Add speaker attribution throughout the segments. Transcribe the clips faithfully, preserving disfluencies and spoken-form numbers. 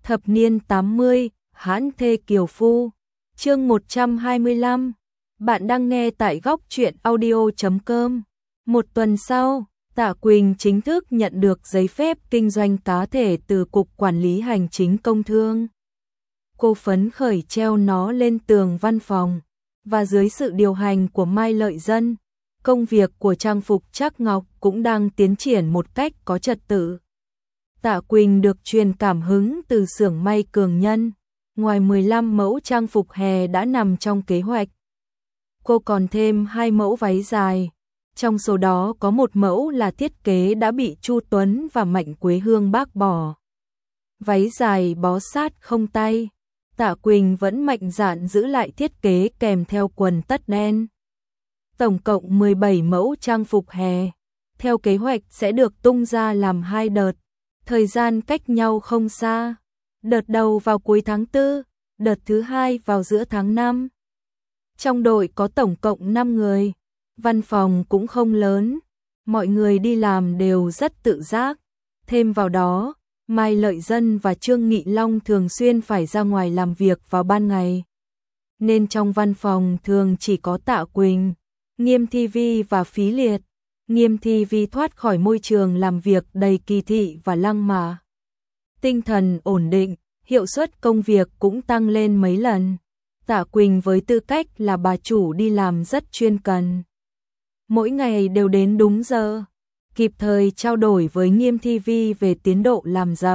Speaker 1: Thập niên tám mươi, hãn thê kiều phu. Chương một trăm hai mươi lăm. Bạn đang nghe tại góc truyện audio chấm com. Một tuần sau, Tạ Quỳnh chính thức nhận được giấy phép kinh doanh cá thể từ Cục Quản lý Hành chính Công Thương. Cô phấn khởi treo nó lên tường văn phòng, và dưới sự điều hành của Mai Lợi Dân, công việc của trang phục Trác Ngọc cũng đang tiến triển một cách có trật tự. Tạ Quỳnh được truyền cảm hứng từ xưởng may Cường Nhân, ngoài mười lăm mẫu trang phục hè đã nằm trong kế hoạch. Cô còn thêm hai mẫu váy dài, trong số đó có một mẫu là thiết kế đã bị Chu Tuấn và Mạnh Quế Hương bác bỏ. Váy dài bó sát không tay, Tạ Quỳnh vẫn mạnh dạn giữ lại thiết kế kèm theo quần tất đen. Tổng cộng mười bảy mẫu trang phục hè, theo kế hoạch sẽ được tung ra làm hai đợt, thời gian cách nhau không xa. Đợt đầu vào cuối tháng tư, đợt thứ hai vào giữa tháng năm. Trong đội có tổng cộng năm người, văn phòng cũng không lớn, mọi người đi làm đều rất tự giác. Thêm vào đó, Mai Lợi Dân và Trương Nghị Long thường xuyên phải ra ngoài làm việc vào ban ngày, nên trong văn phòng thường chỉ có Tạ Quỳnh, Nghiêm Thi Vi và Phí Liệt. Nghiêm Thi Vi thoát khỏi môi trường làm việc đầy kỳ thị và lăng mạ. Tinh thần ổn định, hiệu suất công việc cũng tăng lên mấy lần. Tạ Quỳnh với tư cách là bà chủ đi làm rất chuyên cần. Mỗi ngày đều đến đúng giờ, kịp thời trao đổi với Nghiêm Thi Vi về tiến độ làm dập.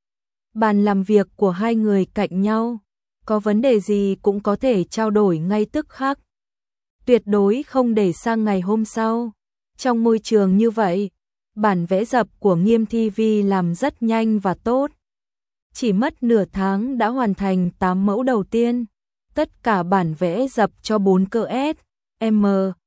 Speaker 1: Bàn làm việc của hai người cạnh nhau, có vấn đề gì cũng có thể trao đổi ngay tức khắc. Tuyệt đối không để sang ngày hôm sau. Trong môi trường như vậy, bản vẽ dập của Nghiêm Thi Vi làm rất nhanh và tốt. Chỉ mất nửa tháng đã hoàn thành tám mẫu đầu tiên. Tất cả bản vẽ dập cho bốn cỡ S, M,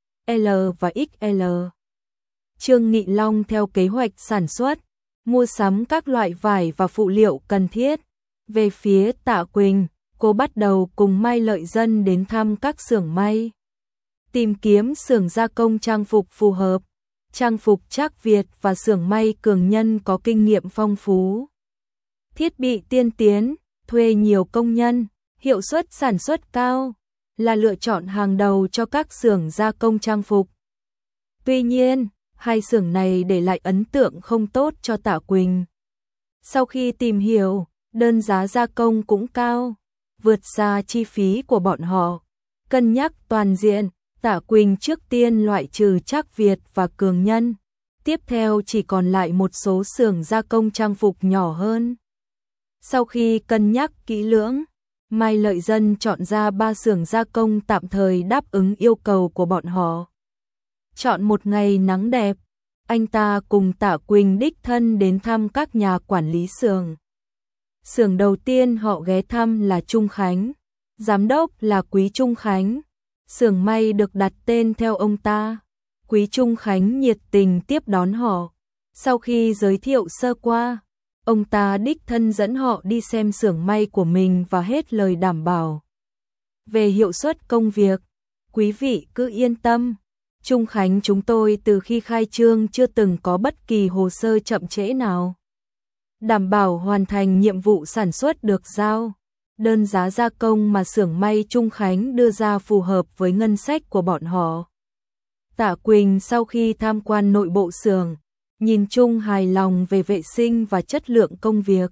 Speaker 1: L và ích lờ. Trương Nghị Long theo kế hoạch sản xuất, mua sắm các loại vải và phụ liệu cần thiết. Về phía Tạ Quỳnh, cô bắt đầu cùng Mai Lợi Dân đến thăm các xưởng may, tìm kiếm xưởng gia công trang phục phù hợp. Trang phục Trác Việt và xưởng may Cường Nhân có kinh nghiệm phong phú, thiết bị tiên tiến, thuê nhiều công nhân, hiệu suất sản xuất cao, là lựa chọn hàng đầu cho các xưởng gia công trang phục. Tuy nhiên, hai xưởng này để lại ấn tượng không tốt cho Tạ Quỳnh. Sau khi tìm hiểu, đơn giá gia công cũng cao, vượt xa chi phí của bọn họ. Cân nhắc toàn diện, Tạ Quỳnh trước tiên loại trừ Trác Việt và Cường Nhân, tiếp theo chỉ còn lại một số xưởng gia công trang phục nhỏ hơn. Sau khi cân nhắc kỹ lưỡng, Mai Lợi Dân chọn ra ba xưởng gia công tạm thời đáp ứng yêu cầu của bọn họ. Chọn một ngày nắng đẹp, anh ta cùng Tạ Quỳnh đích thân đến thăm các nhà quản lý xưởng. Xưởng đầu tiên họ ghé thăm là Trung Khánh, giám đốc là Quý Trung Khánh. Xưởng may được đặt tên theo ông ta. Quý Trung Khánh nhiệt tình tiếp đón họ. Sau khi giới thiệu sơ qua, ông ta đích thân dẫn họ đi xem xưởng may của mình và hết lời đảm bảo về hiệu suất công việc. Quý vị cứ yên tâm, Trung Khánh chúng tôi từ khi khai trương chưa từng có bất kỳ hồ sơ chậm trễ nào, đảm bảo hoàn thành nhiệm vụ sản xuất được giao. Đơn giá gia công mà xưởng may Trung Khánh đưa ra phù hợp với ngân sách của bọn họ. Tạ Quỳnh sau khi tham quan nội bộ xưởng, nhìn chung hài lòng về vệ sinh và chất lượng công việc.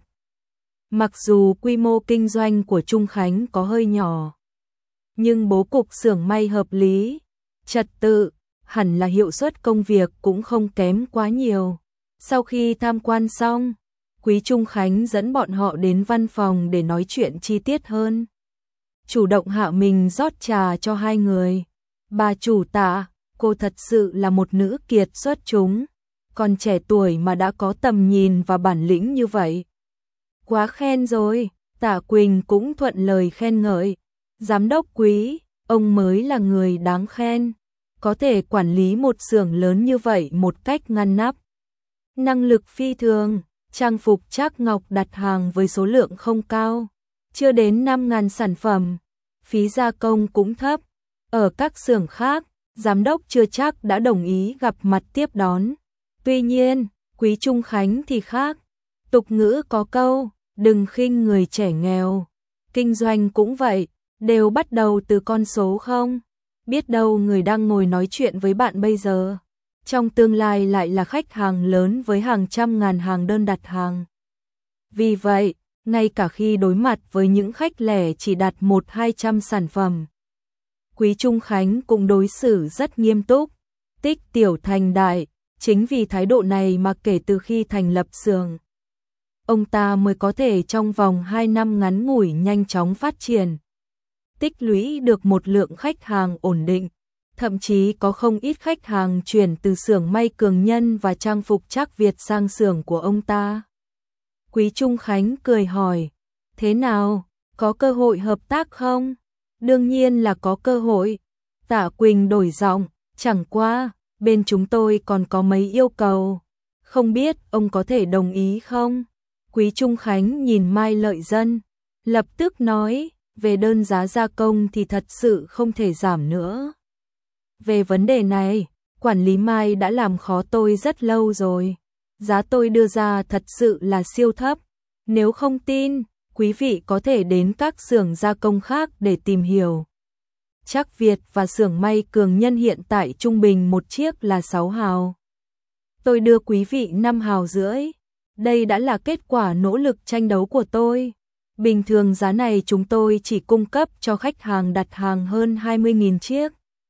Speaker 1: Mặc dù quy mô kinh doanh của Trung Khánh có hơi nhỏ, nhưng bố cục xưởng may hợp lý, trật tự, hẳn là hiệu suất công việc cũng không kém quá nhiều. Sau khi tham quan xong, Quý Trung Khánh dẫn bọn họ đến văn phòng để nói chuyện chi tiết hơn. Chủ động hạ mình rót trà cho hai người. Bà chủ Tạ, cô thật sự là một nữ kiệt xuất chúng, còn trẻ tuổi mà đã có tầm nhìn và bản lĩnh như vậy. Quá khen rồi, Tạ Quỳnh cũng thuận lời khen ngợi. Giám đốc Quý, ông mới là người đáng khen, có thể quản lý một xưởng lớn như vậy một cách ngăn nắp. Năng lực phi thường. Trang phục Trác Ngọc đặt hàng với số lượng không cao, chưa đến năm nghìn sản phẩm, phí gia công cũng thấp. Ở các xưởng khác, giám đốc chưa chắc đã đồng ý gặp mặt tiếp đón. Tuy nhiên, Quý Trung Khánh thì khác. Tục ngữ có câu, đừng khinh người trẻ nghèo. Kinh doanh cũng vậy, đều bắt đầu từ con số không. Biết đâu người đang ngồi nói chuyện với bạn bây giờ, trong tương lai lại là khách hàng lớn với hàng trăm ngàn hàng đơn đặt hàng. Vì vậy, ngay cả khi đối mặt với những khách lẻ chỉ đặt một hai trăm sản phẩm, Quý Trung Khánh cũng đối xử rất nghiêm túc, tích tiểu thành đại. Chính vì thái độ này mà kể từ khi thành lập xưởng, ông ta mới có thể trong vòng hai năm ngắn ngủi nhanh chóng phát triển, tích lũy được một lượng khách hàng ổn định, thậm chí có không ít khách hàng chuyển từ xưởng may Cường Nhân và trang phục Trác Việt sang xưởng của ông ta. Quý Trung Khánh cười hỏi, thế nào, có cơ hội hợp tác không? Đương nhiên là có cơ hội. Tạ Quỳnh đổi giọng, chẳng qua, bên chúng tôi còn có mấy yêu cầu, không biết ông có thể đồng ý không? Quý Trung Khánh nhìn Mai Lợi Dân, lập tức nói, về đơn giá gia công thì thật sự không thể giảm nữa. Về vấn đề này, quản lý Mai đã làm khó tôi rất lâu rồi. Giá tôi đưa ra thật sự là siêu thấp. Nếu không tin, quý vị có thể đến các xưởng gia công khác để tìm hiểu. Trác Việt và xưởng may Cường Nhân hiện tại trung bình một chiếc là sáu hào. Tôi đưa quý vị năm hào rưỡi. Đây đã là kết quả nỗ lực tranh đấu của tôi. Bình thường giá này chúng tôi chỉ cung cấp cho khách hàng đặt hàng hơn hai mươi nghìn chiếc.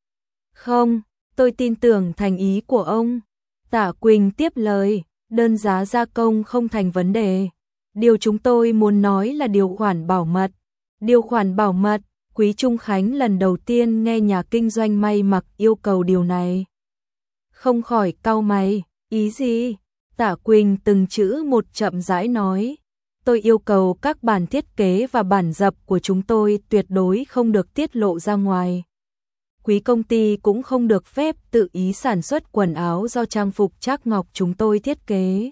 Speaker 1: Không, tôi tin tưởng thành ý của ông. Tạ Quỳnh tiếp lời, đơn giá gia công không thành vấn đề. Điều chúng tôi muốn nói là điều khoản bảo mật. Điều khoản bảo mật, Quý Trung Khánh lần đầu tiên nghe nhà kinh doanh may mặc yêu cầu điều này. Không khỏi cau mày, ý gì? Tạ Quỳnh từng chữ một chậm rãi nói. Tôi yêu cầu các bản thiết kế và bản dập của chúng tôi tuyệt đối không được tiết lộ ra ngoài. Quý công ty cũng không được phép tự ý sản xuất quần áo do trang phục Trác Ngọc chúng tôi thiết kế.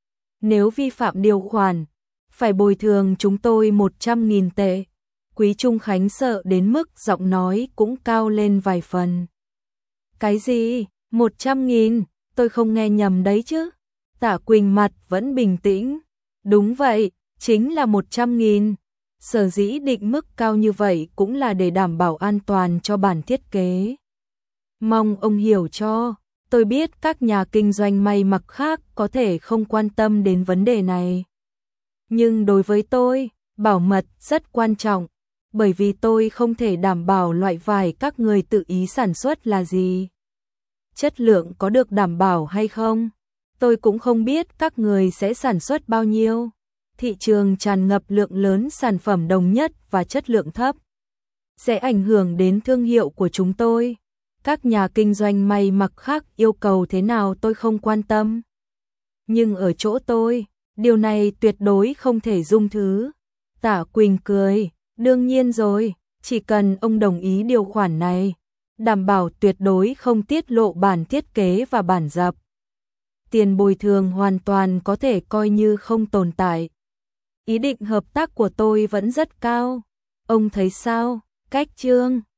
Speaker 1: Nếu vi phạm điều khoản, phải bồi thường chúng tôi một trăm nghìn tệ. Quý Trung Khánh sợ đến mức giọng nói cũng cao lên vài phần. Cái gì? một trăm nghìn? Tôi không nghe nhầm đấy chứ? Tạ Quỳnh mặt vẫn bình tĩnh. Đúng vậy, chính là một trăm nghìn. Sở dĩ định mức cao như vậy cũng là để đảm bảo an toàn cho bản thiết kế. Mong ông hiểu cho, tôi biết các nhà kinh doanh may mặc khác có thể không quan tâm đến vấn đề này. Nhưng đối với tôi, bảo mật rất quan trọng, bởi vì tôi không thể đảm bảo loại vải các người tự ý sản xuất là gì. Chất lượng có được đảm bảo hay không? Tôi cũng không biết các người sẽ sản xuất bao nhiêu. Thị trường tràn ngập lượng lớn sản phẩm đồng nhất và chất lượng thấp, sẽ ảnh hưởng đến thương hiệu của chúng tôi. Các nhà kinh doanh may mặc khác yêu cầu thế nào tôi không quan tâm. Nhưng ở chỗ tôi, điều này tuyệt đối không thể dung thứ. Tạ Quỳnh cười, đương nhiên rồi, chỉ cần ông đồng ý điều khoản này, đảm bảo tuyệt đối không tiết lộ bản thiết kế và bản dập. Tiền bồi thường hoàn toàn có thể coi như không tồn tại. Ý định hợp tác của tôi vẫn rất cao. Ông thấy sao? Cách chương